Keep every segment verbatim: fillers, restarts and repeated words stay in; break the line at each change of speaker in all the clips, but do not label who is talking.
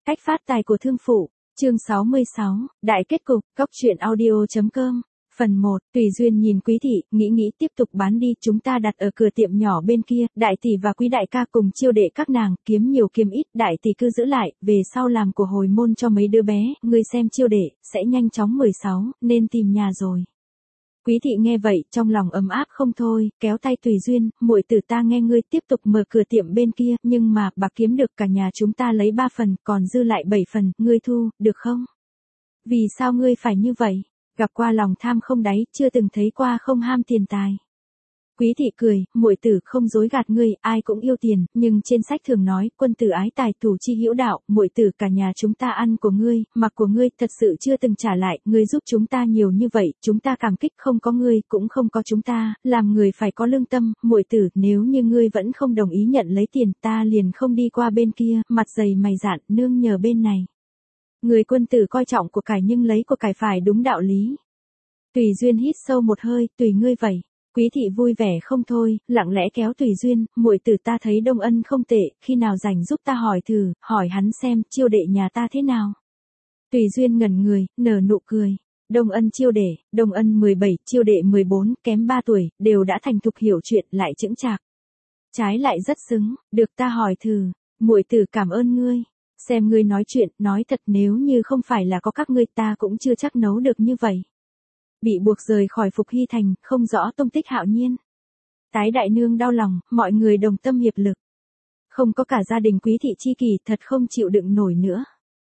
Cách phát tài của thương phụ, chương sáu mươi sáu, đại kết cục, góc truyện audio.com, phần một, Tùy Duyên nhìn Quý thị, nghĩ nghĩ tiếp tục bán đi, chúng ta đặt ở cửa tiệm nhỏ bên kia, đại tỷ và Quý đại ca cùng chiêu đệ các nàng, kiếm nhiều kiếm ít, đại tỷ cứ giữ lại, về sau làm của hồi môn cho mấy đứa bé, ngươi xem chiêu đệ, sẽ nhanh chóng mười sáu, nên tìm nhà rồi. Quý thị nghe vậy, trong lòng ấm áp không thôi, kéo tay Tùy Duyên, muội tử ta nghe ngươi tiếp tục mở cửa tiệm bên kia, nhưng mà, bạc kiếm được cả nhà chúng ta lấy ba phần, còn dư lại bảy phần, ngươi thu, được không? Vì sao ngươi phải như vậy? Gặp qua lòng tham không đáy, chưa từng thấy qua không ham tiền tài. Quý thị cười, muội tử không dối gạt ngươi, ai cũng yêu tiền, nhưng trên sách thường nói, quân tử ái tài thủ chi hữu đạo, muội tử cả nhà chúng ta ăn của ngươi, mặc của ngươi, thật sự chưa từng trả lại, ngươi giúp chúng ta nhiều như vậy, chúng ta cảm kích, không có ngươi, cũng không có chúng ta, làm người phải có lương tâm, muội tử, nếu như ngươi vẫn không đồng ý nhận lấy tiền, ta liền không đi qua bên kia, mặt dày mày dạn, nương nhờ bên này. Người quân tử coi trọng của cải nhưng lấy của cải phải đúng đạo lý. Tùy Duyên hít sâu một hơi, tùy ngươi vậy. Quý thị vui vẻ không thôi, lặng lẽ kéo Tùy Duyên, muội tử ta thấy Đông Ân không tệ, khi nào rảnh giúp ta hỏi thử, hỏi hắn xem chiêu đệ nhà ta thế nào. Tùy Duyên ngẩn người, nở nụ cười. Đông Ân chiêu đệ, Đông Ân mười bảy, chiêu đệ mười bốn, kém ba tuổi, đều đã thành thục hiểu chuyện, lại chững chạc. Trái lại rất xứng, được ta hỏi thử, muội tử cảm ơn ngươi. Xem ngươi nói chuyện, nói thật nếu như không phải là có các ngươi ta cũng chưa chắc nấu được như vậy. Bị buộc rời khỏi Phục Hy Thành, không rõ tung tích Hạo Nhiên. Tái đại nương đau lòng, mọi người đồng tâm hiệp lực. Không có cả gia đình Quý thị chi kỷ thật không chịu đựng nổi nữa.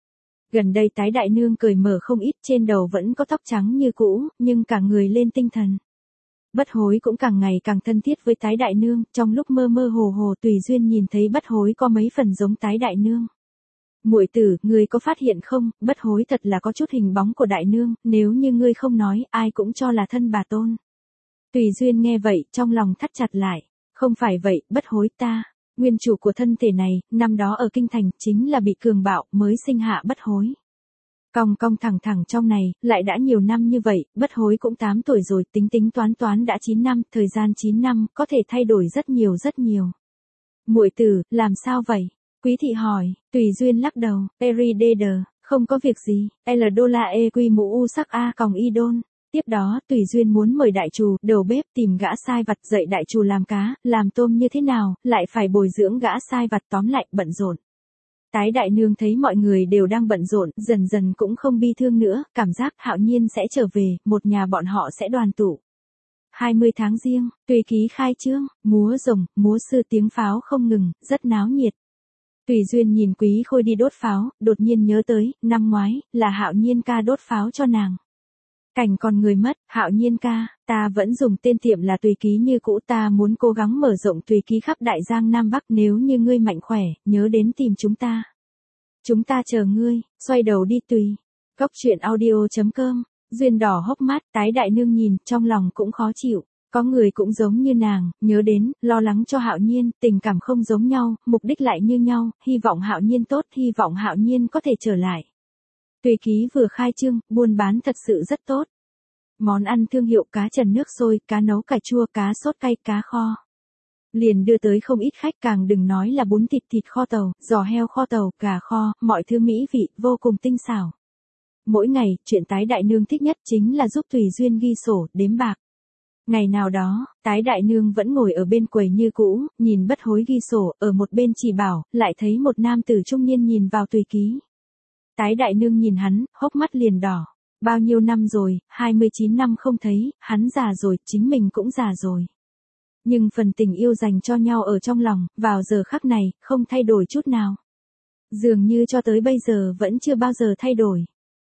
Gần đây tái đại nương cười mở không ít, trên đầu vẫn có tóc trắng như cũ, nhưng cả người lên tinh thần. Bất Hối cũng càng ngày càng thân thiết với tái đại nương, trong lúc mơ mơ hồ hồ Tùy Duyên nhìn thấy Bất Hối có mấy phần giống tái đại nương. Muội tử, ngươi có phát hiện không, Bất Hối thật là có chút hình bóng của đại nương, nếu như ngươi không nói, ai cũng cho là thân bà tôn. Tùy Duyên nghe vậy, trong lòng thắt chặt lại, không phải vậy, Bất Hối ta, nguyên chủ của thân thể này, năm đó ở kinh thành, chính là bị cường bạo, mới sinh hạ Bất Hối. Cong cong thẳng thẳng trong này, lại đã nhiều năm như vậy, Bất Hối cũng tám tuổi rồi, tính tính toán toán đã chín năm, thời gian chín năm, có thể thay đổi rất nhiều rất nhiều. Muội tử, làm sao vậy? Quý thị hỏi, Tùy Duyên lắc đầu, Eridader, không có việc gì, L đô la e quy mũ u sắc a còng y đôn. Tiếp đó, Tùy Duyên muốn mời đại trù, đầu bếp tìm gã sai vặt dạy đại trù làm cá, làm tôm như thế nào, lại phải bồi dưỡng gã sai vặt, tóm lại, bận rộn. Tái đại nương thấy mọi người đều đang bận rộn, dần dần cũng không bi thương nữa, cảm giác Hạo Nhiên sẽ trở về, một nhà bọn họ sẽ đoàn tụ. hai mươi tháng Giêng, Tùy ký khai trương, múa rồng, múa sư tiếng pháo không ngừng, rất náo nhiệt. Tùy Duyên nhìn Quý Khôi đi đốt pháo, đột nhiên nhớ tới, năm ngoái, là Hạo Nhiên ca đốt pháo cho nàng. Cảnh còn người mất, Hạo Nhiên ca, ta vẫn dùng tên tiệm là Tùy ký như cũ, ta muốn cố gắng mở rộng Tùy ký khắp Đại Giang Nam Bắc, nếu như ngươi mạnh khỏe, nhớ đến tìm chúng ta. Chúng ta chờ ngươi, xoay đầu đi Tùy. Góc truyện audio.com, Duyên đỏ hốc mắt, tái đại nương nhìn, trong lòng cũng khó chịu. Có người cũng giống như nàng, nhớ đến, lo lắng cho Hạo Nhiên, tình cảm không giống nhau, mục đích lại như nhau, hy vọng Hạo Nhiên tốt, hy vọng Hạo Nhiên có thể trở lại. Tùy ký vừa khai trương, buôn bán thật sự rất tốt. Món ăn thương hiệu cá trần nước sôi, cá nấu cải chua, cá sốt cay, cá kho. Liền đưa tới không ít khách, càng đừng nói là bún thịt thịt kho tàu, giò heo kho tàu, gà kho, mọi thứ mỹ vị, vô cùng tinh xảo. Mỗi ngày, chuyện tái đại nương thích nhất chính là giúp Tùy Duyên ghi sổ, đếm bạc. Ngày nào đó, tái đại nương vẫn ngồi ở bên quầy như cũ, nhìn Bất Hối ghi sổ, ở một bên chỉ bảo, lại thấy một nam tử trung niên nhìn vào Tùy ký. Tái đại nương nhìn hắn, hốc mắt liền đỏ. Bao nhiêu năm rồi, hai mươi chín năm không thấy, hắn già rồi, chính mình cũng già rồi. Nhưng phần tình yêu dành cho nhau ở trong lòng, vào giờ khắc này, không thay đổi chút nào. Dường như cho tới bây giờ vẫn chưa bao giờ thay đổi.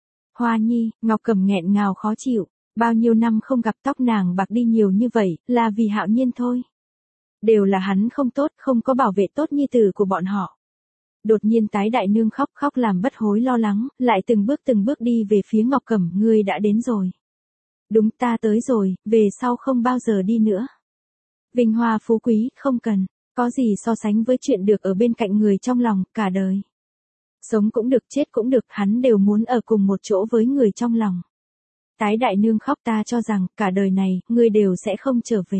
Hoa Nhi, Ngọc Cẩm nghẹn ngào khó chịu. Bao nhiêu năm không gặp, tóc nàng bạc đi nhiều như vậy, là vì Hạo Nhiên thôi. Đều là hắn không tốt, không có bảo vệ tốt nhi tử của bọn họ. Đột nhiên tái đại nương khóc khóc làm Bất Hối lo lắng, lại từng bước từng bước đi về phía Ngọc Cẩm, ngươi đã đến rồi. Đúng, ta tới rồi, về sau không bao giờ đi nữa. Vinh hoa phú quý, không cần, có gì so sánh với chuyện được ở bên cạnh người trong lòng, cả đời. Sống cũng được, chết cũng được, hắn đều muốn ở cùng một chỗ với người trong lòng. Tái đại nương khóc, ta cho rằng, cả đời này, ngươi đều sẽ không trở về.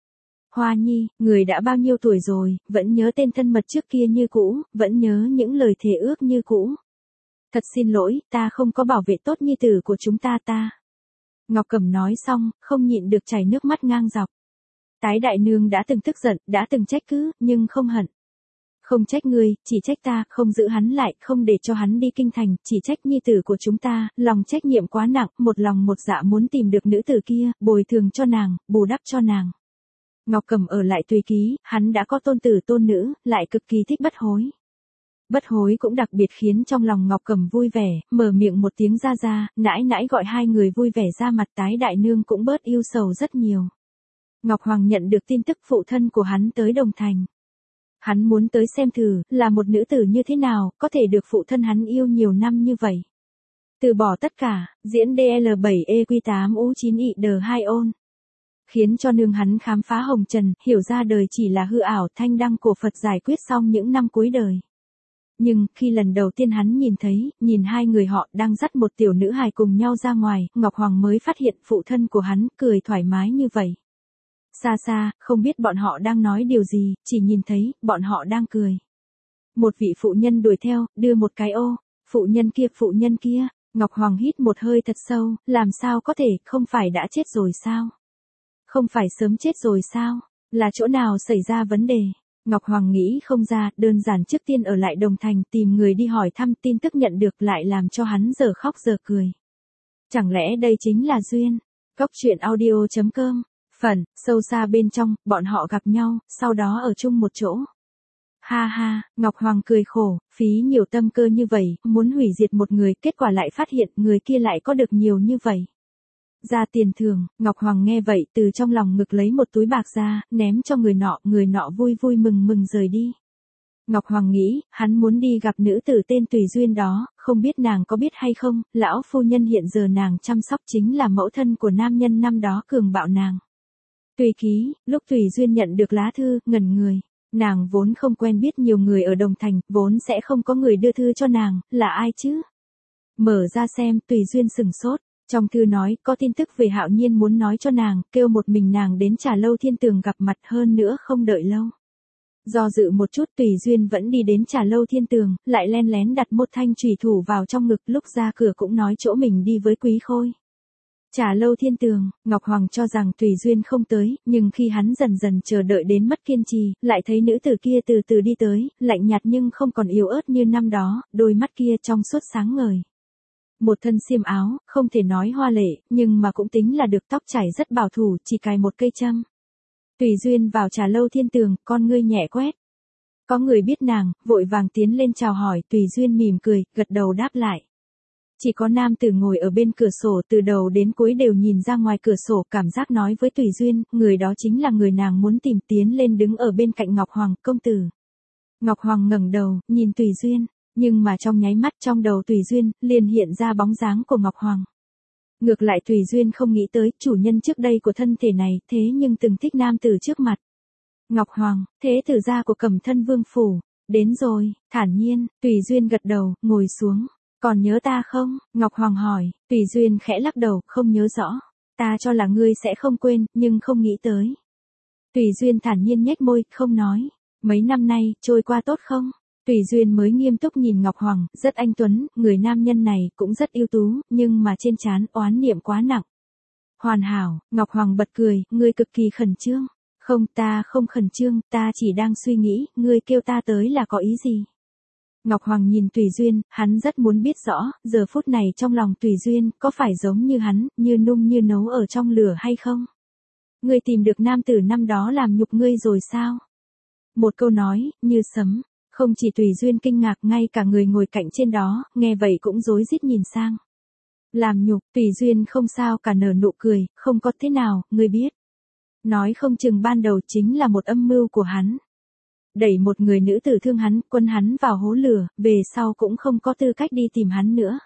Hoa Nhi, người đã bao nhiêu tuổi rồi, vẫn nhớ tên thân mật trước kia như cũ, vẫn nhớ những lời thề ước như cũ. Thật xin lỗi, ta không có bảo vệ tốt nhi tử của chúng ta ta. Ngọc Cẩm nói xong, không nhịn được chảy nước mắt ngang dọc. Tái đại nương đã từng tức giận, đã từng trách cứ, nhưng không hận. Không trách ngươi, chỉ trách ta, không giữ hắn lại, không để cho hắn đi kinh thành, chỉ trách nhi tử của chúng ta, lòng trách nhiệm quá nặng, một lòng một dạ muốn tìm được nữ tử kia, bồi thường cho nàng, bù đắp cho nàng. Ngọc Cẩm ở lại Tùy Ký, hắn đã có tôn tử tôn nữ, lại cực kỳ thích Bất Hối. Bất Hối cũng đặc biệt khiến trong lòng Ngọc Cẩm vui vẻ, mở miệng một tiếng ra ra, nãi nãi gọi hai người vui vẻ ra mặt, tái đại nương cũng bớt yêu sầu rất nhiều. Ngọc Hoàng nhận được tin tức phụ thân của hắn tới Đồng Thành. Hắn muốn tới xem thử, là một nữ tử như thế nào, có thể được phụ thân hắn yêu nhiều năm như vậy. Từ bỏ tất cả, diễn đê lờ bảy E Q tám U chín I D hai ôn. Khiến cho nương hắn khám phá hồng trần, hiểu ra đời chỉ là hư ảo, thanh đăng của Phật giải quyết xong những năm cuối đời. Nhưng, khi lần đầu tiên hắn nhìn thấy, nhìn hai người họ đang dắt một tiểu nữ hài cùng nhau ra ngoài, Ngọc Hoàng mới phát hiện phụ thân của hắn cười thoải mái như vậy. Xa xa, không biết bọn họ đang nói điều gì, chỉ nhìn thấy, bọn họ đang cười. Một vị phụ nhân đuổi theo, đưa một cái ô, phụ nhân kia, phụ nhân kia, Ngọc Hoàng hít một hơi thật sâu, làm sao có thể, không phải đã chết rồi sao? Không phải sớm chết rồi sao? Là chỗ nào xảy ra vấn đề? Ngọc Hoàng nghĩ không ra, đơn giản trước tiên ở lại Đồng Thành tìm người đi hỏi thăm, tin tức nhận được lại làm cho hắn giờ khóc giờ cười. Chẳng lẽ đây chính là duyên? Cốc truyện audio chấm com. Phần, sâu xa bên trong, bọn họ gặp nhau, sau đó ở chung một chỗ. Ha ha, Ngọc Hoàng cười khổ, phí nhiều tâm cơ như vậy, muốn hủy diệt một người, kết quả lại phát hiện người kia lại có được nhiều như vậy. Ra tiền thưởng, Ngọc Hoàng nghe vậy từ trong lòng ngực lấy một túi bạc ra, ném cho người nọ, người nọ vui vui mừng mừng rời đi. Ngọc Hoàng nghĩ, hắn muốn đi gặp nữ tử tên Tùy Duyên đó, không biết nàng có biết hay không, lão phu nhân hiện giờ nàng chăm sóc chính là mẫu thân của nam nhân năm đó cường bạo nàng. Tùy Ký, lúc Tùy Duyên nhận được lá thư, ngẩn người. Nàng vốn không quen biết nhiều người ở Đồng Thành, vốn sẽ không có người đưa thư cho nàng, là ai chứ? Mở ra xem, Tùy Duyên sừng sốt. Trong thư nói, có tin tức về Hạo Nhiên muốn nói cho nàng, kêu một mình nàng đến Trà Lâu Thiên Tường gặp mặt, hơn nữa không đợi lâu. Do dự một chút, Tùy Duyên vẫn đi đến Trà Lâu Thiên Tường, lại len lén đặt một thanh chùy thủ vào trong ngực, lúc ra cửa cũng nói chỗ mình đi với Quý Khôi. Trà Lâu Thiên Tường, Ngọc Hoàng cho rằng Tùy Duyên không tới, nhưng khi hắn dần dần chờ đợi đến mất kiên trì, lại thấy nữ tử kia từ từ đi tới, lạnh nhạt nhưng không còn yếu ớt như năm đó, đôi mắt kia trong suốt sáng ngời. Một thân xiêm áo, không thể nói hoa lệ, nhưng mà cũng tính là được, tóc chảy rất bảo thủ, chỉ cài một cây châm. Tùy Duyên vào Trà Lâu Thiên Tường, con ngươi nhẹ quét. Có người biết nàng, vội vàng tiến lên chào hỏi, Tùy Duyên mỉm cười, gật đầu đáp lại. Chỉ có nam tử ngồi ở bên cửa sổ từ đầu đến cuối đều nhìn ra ngoài cửa sổ, cảm giác nói với Tùy Duyên, người đó chính là người nàng muốn tìm, tiến lên đứng ở bên cạnh Ngọc Hoàng, công tử. Ngọc Hoàng ngẩng đầu, nhìn Tùy Duyên, nhưng mà trong nháy mắt trong đầu Tùy Duyên, liền hiện ra bóng dáng của Ngọc Hoàng. Ngược lại Tùy Duyên không nghĩ tới, chủ nhân trước đây của thân thể này, thế nhưng từng thích nam tử trước mặt. Ngọc Hoàng, thế tử gia của Cẩm Thân Vương Phủ, đến rồi, thản nhiên, Tùy Duyên gật đầu, ngồi xuống. Còn nhớ ta không? Ngọc Hoàng hỏi, Tùy Duyên khẽ lắc đầu, không nhớ rõ. Ta cho là ngươi sẽ không quên, nhưng không nghĩ tới. Tùy Duyên thản nhiên nhếch môi, không nói. Mấy năm nay, trôi qua tốt không? Tùy Duyên mới nghiêm túc nhìn Ngọc Hoàng, rất anh tuấn, người nam nhân này cũng rất ưu tú, nhưng mà trên trán oán niệm quá nặng. Hoàn hảo, Ngọc Hoàng bật cười, ngươi cực kỳ khẩn trương. Không, ta không khẩn trương, ta chỉ đang suy nghĩ, ngươi kêu ta tới là có ý gì? Ngọc Hoàng nhìn Tùy Duyên, hắn rất muốn biết rõ, giờ phút này trong lòng Tùy Duyên, có phải giống như hắn, như nung như nấu ở trong lửa hay không? Ngươi tìm được nam tử năm đó làm nhục ngươi rồi sao? Một câu nói, như sấm, không chỉ Tùy Duyên kinh ngạc, ngay cả người ngồi cạnh trên đó, nghe vậy cũng rối rít nhìn sang. Làm nhục, Tùy Duyên không sao cả nở nụ cười, không có thế nào, ngươi biết. Nói không chừng ban đầu chính là một âm mưu của hắn. Đẩy một người nữ tử thương hắn, quân hắn vào hố lửa, về sau cũng không có tư cách đi tìm hắn nữa.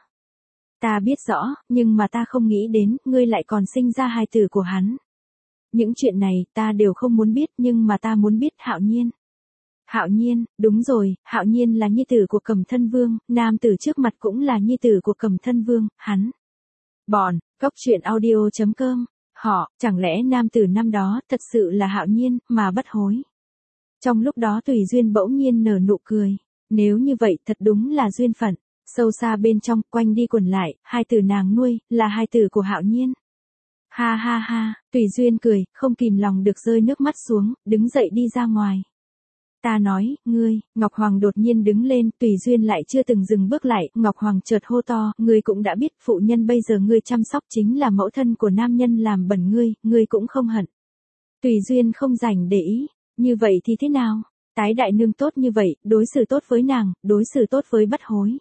Ta biết rõ, nhưng mà ta không nghĩ đến, ngươi lại còn sinh ra hài tử của hắn. Những chuyện này, ta đều không muốn biết, nhưng mà ta muốn biết Hạo Nhiên. Hạo Nhiên, đúng rồi, Hạo Nhiên là nhi tử của Cẩm Thân Vương, nam tử trước mặt cũng là nhi tử của Cẩm Thân Vương, hắn. Bọn, cốc truyện audio chấm com, họ, chẳng lẽ nam tử năm đó, thật sự là Hạo Nhiên, mà Bất Hối. Trong lúc đó Tùy Duyên bỗng nhiên nở nụ cười, nếu như vậy thật đúng là duyên phận, Sâu xa bên trong, quanh đi quẩn lại, hai từ nàng nuôi, là hai từ của Hạo Nhiên. Ha ha ha, Tùy Duyên cười, không kìm lòng được rơi nước mắt xuống, đứng dậy đi ra ngoài. Ta nói, ngươi, Ngọc Hoàng đột nhiên đứng lên, Tùy Duyên lại chưa từng dừng bước lại, Ngọc Hoàng chợt hô to, ngươi cũng đã biết, phụ nhân bây giờ ngươi chăm sóc chính là mẫu thân của nam nhân làm bẩn ngươi, ngươi cũng không hận. Tùy Duyên không rảnh để ý, như vậy thì thế nào? Tái đại nương tốt như vậy, đối xử tốt với nàng, đối xử tốt với Bất Hối.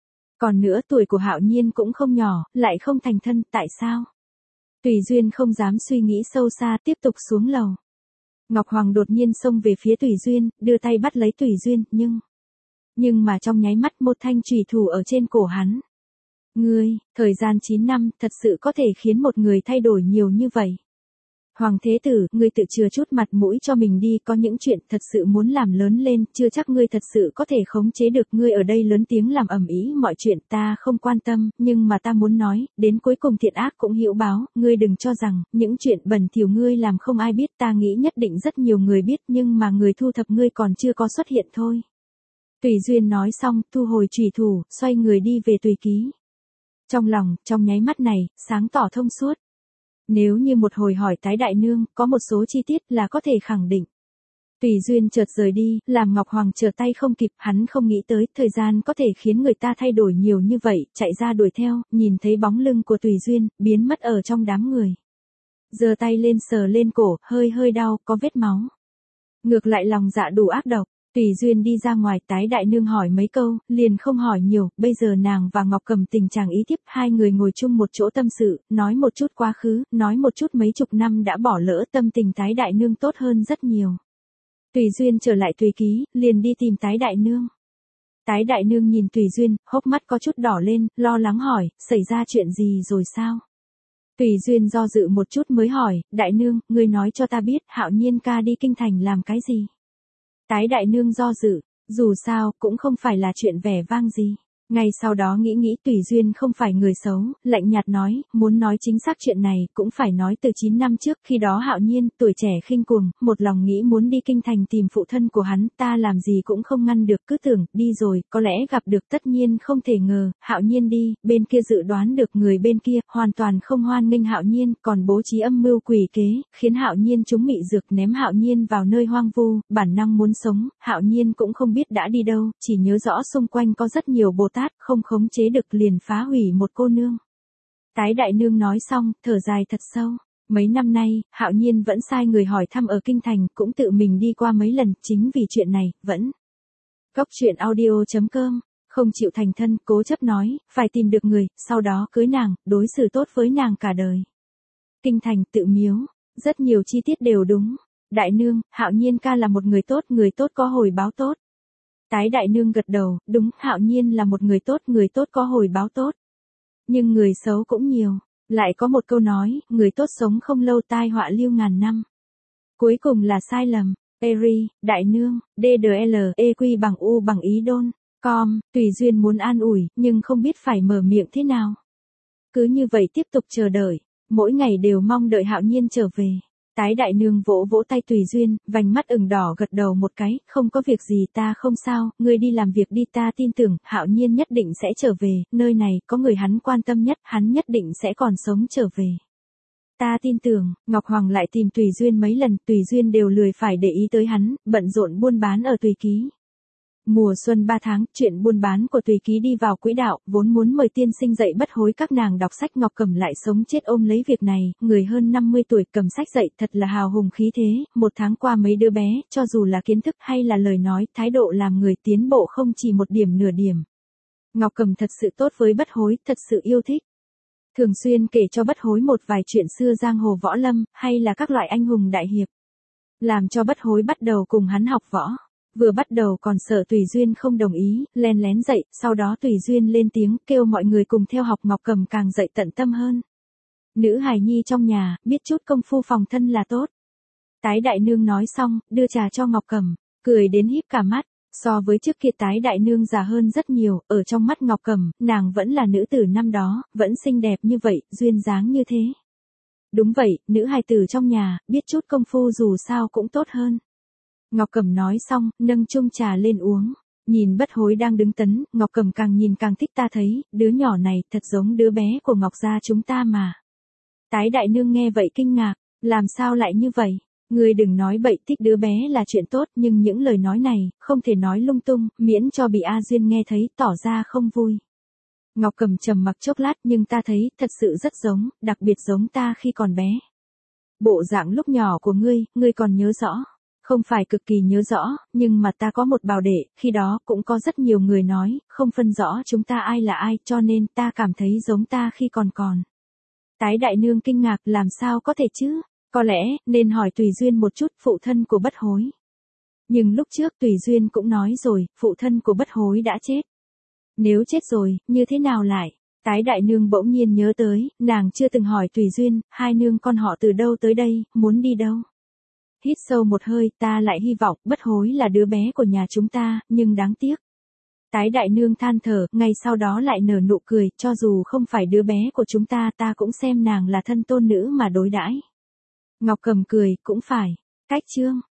Còn nữa tuổi của Hạo Nhiên cũng không nhỏ, lại không thành thân, tại sao? Tùy Duyên không dám suy nghĩ sâu xa, tiếp tục xuống lầu. Ngọc Hoàng đột nhiên xông về phía Tùy Duyên, đưa tay bắt lấy Tùy Duyên, nhưng... Nhưng mà trong nháy mắt một thanh chùy thủ ở trên cổ hắn. Ngươi, thời gian chín năm, thật sự có thể khiến một người thay đổi nhiều như vậy. Hoàng thế tử, ngươi tự chừa chút mặt mũi cho mình đi, có những chuyện thật sự muốn làm lớn lên, chưa chắc ngươi thật sự có thể khống chế được, ngươi ở đây lớn tiếng làm ầm ĩ mọi chuyện ta không quan tâm, nhưng mà ta muốn nói, đến cuối cùng thiện ác cũng hữu báo, ngươi đừng cho rằng, những chuyện bẩn thỉu ngươi làm không ai biết, ta nghĩ nhất định rất nhiều người biết, nhưng mà người thu thập ngươi còn chưa có xuất hiện thôi. Tùy Duyên nói xong, thu hồi chùy thủ, xoay người đi về Tùy Ký. Trong lòng, trong nháy mắt này, sáng tỏ thông suốt. Nếu như một hồi hỏi tái đại nương, có một số chi tiết là có thể khẳng định. Tùy Duyên chợt rời đi, làm Ngọc Hoàng trở tay không kịp, hắn không nghĩ tới, thời gian có thể khiến người ta thay đổi nhiều như vậy, chạy ra đuổi theo, nhìn thấy bóng lưng của Tùy Duyên, biến mất ở trong đám người. Giơ tay lên sờ lên cổ, hơi hơi đau, có vết máu. Ngược lại lòng dạ đủ ác độc. Tùy Duyên đi ra ngoài, tái đại nương hỏi mấy câu, liền không hỏi nhiều, bây giờ nàng và Ngọc Cầm tình trạng ý tiếp, hai người ngồi chung một chỗ tâm sự, nói một chút quá khứ, nói một chút mấy chục năm đã bỏ lỡ, tâm tình tái đại nương tốt hơn rất nhiều. Tùy Duyên trở lại Tùy Ký, liền đi tìm tái đại nương. Tái đại nương nhìn Tùy Duyên, hốc mắt có chút đỏ lên, lo lắng hỏi, xảy ra chuyện gì rồi sao? Tùy Duyên do dự một chút mới hỏi, đại nương, ngươi nói cho ta biết, Hạo Nhiên ca đi kinh thành làm cái gì? Tái đại nương do dự, dù sao, cũng không phải là chuyện vẻ vang gì. Ngay sau đó nghĩ nghĩ Tùy Duyên không phải người xấu, lạnh nhạt nói, muốn nói chính xác chuyện này, cũng phải nói từ chín năm trước, khi đó Hạo Nhiên, tuổi trẻ khinh cuồng, một lòng nghĩ muốn đi kinh thành tìm phụ thân của hắn, ta làm gì cũng không ngăn được, cứ tưởng, đi rồi, có lẽ gặp được, tất nhiên không thể ngờ, Hạo Nhiên đi, bên kia dự đoán được người bên kia, hoàn toàn không hoan nghênh Hạo Nhiên, còn bố trí âm mưu quỷ kế, khiến Hạo Nhiên trúng mị dược ném Hạo Nhiên vào nơi hoang vu, bản năng muốn sống, Hạo Nhiên cũng không biết đã đi đâu, chỉ nhớ rõ xung quanh có rất nhiều Bồ Tát, không khống chế được liền phá hủy một cô nương. Tái đại nương nói xong, thở dài thật sâu. Mấy năm nay, Hạo Nhiên vẫn sai người hỏi thăm ở kinh thành, cũng tự mình đi qua mấy lần, chính vì chuyện này, vẫn. Góc truyện audio chấm com, không chịu thành thân, cố chấp nói, phải tìm được người, sau đó cưới nàng, đối xử tốt với nàng cả đời. Kinh thành, tự miếu, rất nhiều chi tiết đều đúng. Đại nương, Hạo Nhiên ca là một người tốt, người tốt có hồi báo tốt. Tái đại nương gật đầu, đúng, Hạo Nhiên là một người tốt, người tốt có hồi báo tốt. Nhưng người xấu cũng nhiều. Lại có một câu nói, người tốt sống không lâu, tai họa lưu ngàn năm. Cuối cùng là sai lầm. Eri, đại nương, đê đê lờ, e quy bằng u bằng ý đôn. Com, Tùy Duyên muốn an ủi, nhưng không biết phải mở miệng thế nào. Cứ như vậy tiếp tục chờ đợi, mỗi ngày đều mong đợi Hạo Nhiên trở về. Tái đại nương vỗ vỗ tay Tùy Duyên, vành mắt ửng đỏ gật đầu một cái, không có việc gì, ta không sao, ngươi đi làm việc đi, ta tin tưởng, Hạo Nhiên nhất định sẽ trở về, nơi này, có người hắn quan tâm nhất, hắn nhất định sẽ còn sống trở về. Ta tin tưởng, Ngọc Hoàng lại tìm Tùy Duyên mấy lần, Tùy Duyên đều lười phải để ý tới hắn, bận rộn buôn bán ở Tùy Ký. Mùa xuân ba tháng, chuyện buôn bán của Tùy Ký đi vào quỹ đạo, vốn muốn mời tiên sinh dạy Bất Hối các nàng đọc sách, Ngọc Cẩm lại sống chết ôm lấy việc này, người hơn năm mươi tuổi cầm sách dạy thật là hào hùng khí thế, một tháng qua mấy đứa bé, cho dù là kiến thức hay là lời nói, thái độ làm người tiến bộ không chỉ một điểm nửa điểm. Ngọc Cẩm thật sự tốt với Bất Hối, thật sự yêu thích. Thường xuyên kể cho Bất Hối một vài chuyện xưa giang hồ võ lâm, hay là các loại anh hùng đại hiệp. Làm cho Bất Hối bắt đầu cùng hắn học võ. Vừa bắt đầu còn sợ Tùy Duyên không đồng ý, len lén dạy, sau đó Tùy Duyên lên tiếng kêu mọi người cùng theo học, Ngọc Cẩm càng dạy tận tâm hơn. Nữ hài nhi trong nhà, biết chút công phu phòng thân là tốt. Tái đại nương nói xong, đưa trà cho Ngọc Cẩm, cười đến híp cả mắt, so với trước kia tái đại nương già hơn rất nhiều, ở trong mắt Ngọc Cẩm, nàng vẫn là nữ tử năm đó, vẫn xinh đẹp như vậy, duyên dáng như thế. Đúng vậy, nữ hài tử trong nhà, biết chút công phu dù sao cũng tốt hơn. Ngọc Cẩm nói xong, nâng chung trà lên uống. Nhìn Bất Hối đang đứng tấn, Ngọc Cầm càng nhìn càng thích, ta thấy, đứa nhỏ này thật giống đứa bé của Ngọc gia chúng ta mà. Tái đại nương nghe vậy kinh ngạc, làm sao lại như vậy? Ngươi đừng nói bậy, thích đứa bé là chuyện tốt, nhưng những lời nói này, không thể nói lung tung, miễn cho bị A Duyên nghe thấy, tỏ ra không vui. Ngọc Cầm trầm mặc chốc lát, nhưng ta thấy, thật sự rất giống, đặc biệt giống ta khi còn bé. Bộ dạng lúc nhỏ của ngươi, ngươi còn nhớ rõ. Không phải cực kỳ nhớ rõ, nhưng mà ta có một bảo đệ, khi đó cũng có rất nhiều người nói, không phân rõ chúng ta ai là ai, cho nên ta cảm thấy giống ta khi còn còn. Tái đại nương kinh ngạc, làm sao có thể chứ? Có lẽ, nên hỏi Tùy Duyên một chút, phụ thân của Bất Hối. Nhưng lúc trước Tùy Duyên cũng nói rồi, phụ thân của Bất Hối đã chết. Nếu chết rồi, như thế nào lại? Tái đại nương bỗng nhiên nhớ tới, nàng chưa từng hỏi Tùy Duyên, hai nương con họ từ đâu tới đây, muốn đi đâu? Hít sâu một hơi, ta lại hy vọng Bất Hối là đứa bé của nhà chúng ta, nhưng đáng tiếc. Tái đại nương than thở, ngay sau đó lại nở nụ cười, cho dù không phải đứa bé của chúng ta, ta cũng xem nàng là thân tôn nữ mà đối đãi. Ngọc Cầm cười, cũng phải. Cách chương